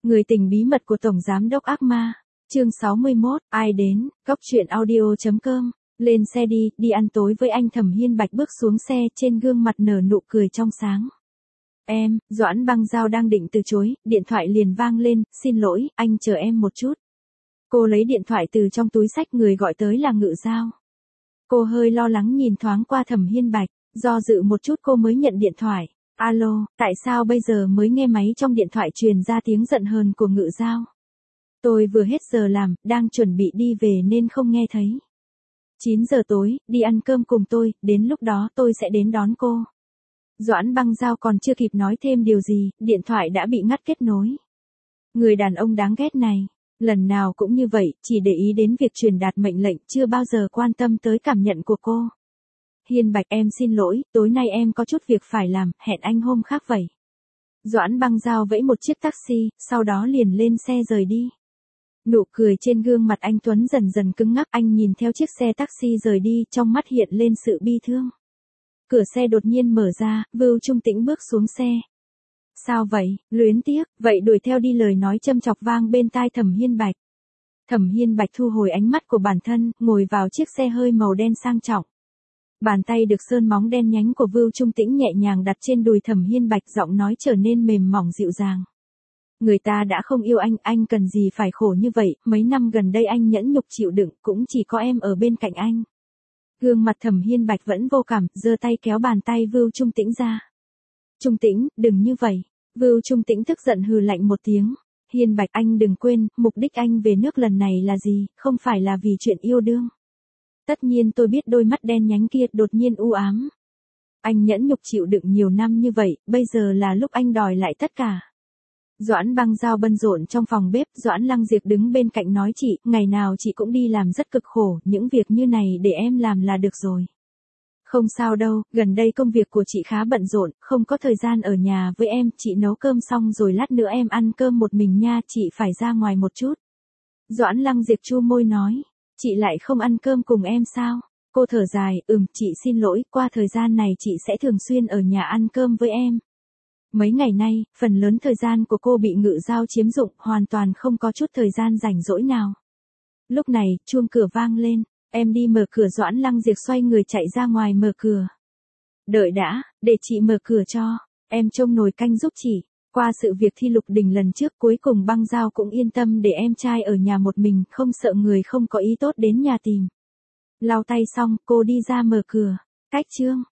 Người tình bí mật của Tổng Giám đốc ác ma. Chương 61, ai đến, góc truyện audio.com. Lên xe đi, đi ăn tối với anh. Thẩm Hiên Bạch bước xuống xe, trên gương mặt nở nụ cười trong sáng. Em, Doãn Băng Giao đang định từ chối, điện thoại liền vang lên, xin lỗi, anh chờ em một chút. Cô lấy điện thoại từ trong túi xách, người gọi tới là Ngự Giao. Cô hơi lo lắng nhìn thoáng qua Thẩm Hiên Bạch, do dự một chút cô mới nhận điện thoại. Alo, tại sao bây giờ mới nghe máy? Trong điện thoại truyền ra tiếng giận hờn của Ngự Giao. Tôi vừa hết giờ làm, đang chuẩn bị đi về nên không nghe thấy. 9 giờ tối, đi ăn cơm cùng tôi, đến lúc đó tôi sẽ đến đón cô. Doãn Băng Giao còn chưa kịp nói thêm điều gì, điện thoại đã bị ngắt kết nối. Người đàn ông đáng ghét này, lần nào cũng như vậy, chỉ để ý đến việc truyền đạt mệnh lệnh, chưa bao giờ quan tâm tới cảm nhận của cô. Hiên Bạch, em xin lỗi, tối nay em có chút việc phải làm, hẹn anh hôm khác vậy. Doãn Băng Giao vẫy một chiếc taxi, sau đó liền lên xe rời đi. Nụ cười trên gương mặt anh Tuấn dần dần cứng ngắc, anh nhìn theo chiếc xe taxi rời đi, trong mắt hiện lên sự bi thương. Cửa xe đột nhiên mở ra, Vưu Trung Tĩnh bước xuống xe. Sao vậy, luyến tiếc, vậy đuổi theo đi. Lời nói châm chọc vang bên tai Thẩm Hiên Bạch. Thẩm Hiên Bạch thu hồi ánh mắt của bản thân, ngồi vào chiếc xe hơi màu đen sang trọng. Bàn tay được sơn móng đen nhánh của Vưu Trung Tĩnh nhẹ nhàng đặt trên đùi Thẩm Hiên Bạch, giọng nói trở nên mềm mỏng dịu dàng. Người ta đã không yêu anh cần gì phải khổ như vậy, mấy năm gần đây anh nhẫn nhục chịu đựng, cũng chỉ có em ở bên cạnh anh. Gương mặt Thẩm Hiên Bạch vẫn vô cảm, giơ tay kéo bàn tay Vưu Trung Tĩnh ra. Trung Tĩnh, đừng như vậy. Vưu Trung Tĩnh tức giận hừ lạnh một tiếng. Hiên Bạch, anh đừng quên, mục đích anh về nước lần này là gì, không phải là vì chuyện yêu đương. Tất nhiên tôi biết. Đôi mắt đen nhánh kia đột nhiên u ám. Anh nhẫn nhục chịu đựng nhiều năm như vậy, bây giờ là lúc anh đòi lại tất cả. Doãn Băng Giao bận rộn trong phòng bếp, Doãn Lăng Diệp đứng bên cạnh nói chị, ngày nào chị cũng đi làm rất cực khổ, những việc như này để em làm là được rồi. Không sao đâu, gần đây công việc của chị khá bận rộn, không có thời gian ở nhà với em, chị nấu cơm xong rồi lát nữa em ăn cơm một mình nha, chị phải ra ngoài một chút. Doãn Lăng Diệp chu môi nói, chị lại không ăn cơm cùng em sao? Cô thở dài, chị xin lỗi, qua thời gian này chị sẽ thường xuyên ở nhà ăn cơm với em. Mấy ngày nay, phần lớn thời gian của cô bị Ngự Giao chiếm dụng, hoàn toàn không có chút thời gian rảnh rỗi nào. Lúc này, chuông cửa vang lên, em đi mở cửa. Doãn Lăng Diệp xoay người chạy ra ngoài mở cửa. Đợi đã, để chị mở cửa cho, em trông nồi canh giúp chị. Qua sự việc Thi Lục Đình lần trước, cuối cùng Băng Giao cũng yên tâm để em trai ở nhà một mình, không sợ người không có ý tốt đến nhà tìm. Lau tay xong, cô đi ra mở cửa. Cách chương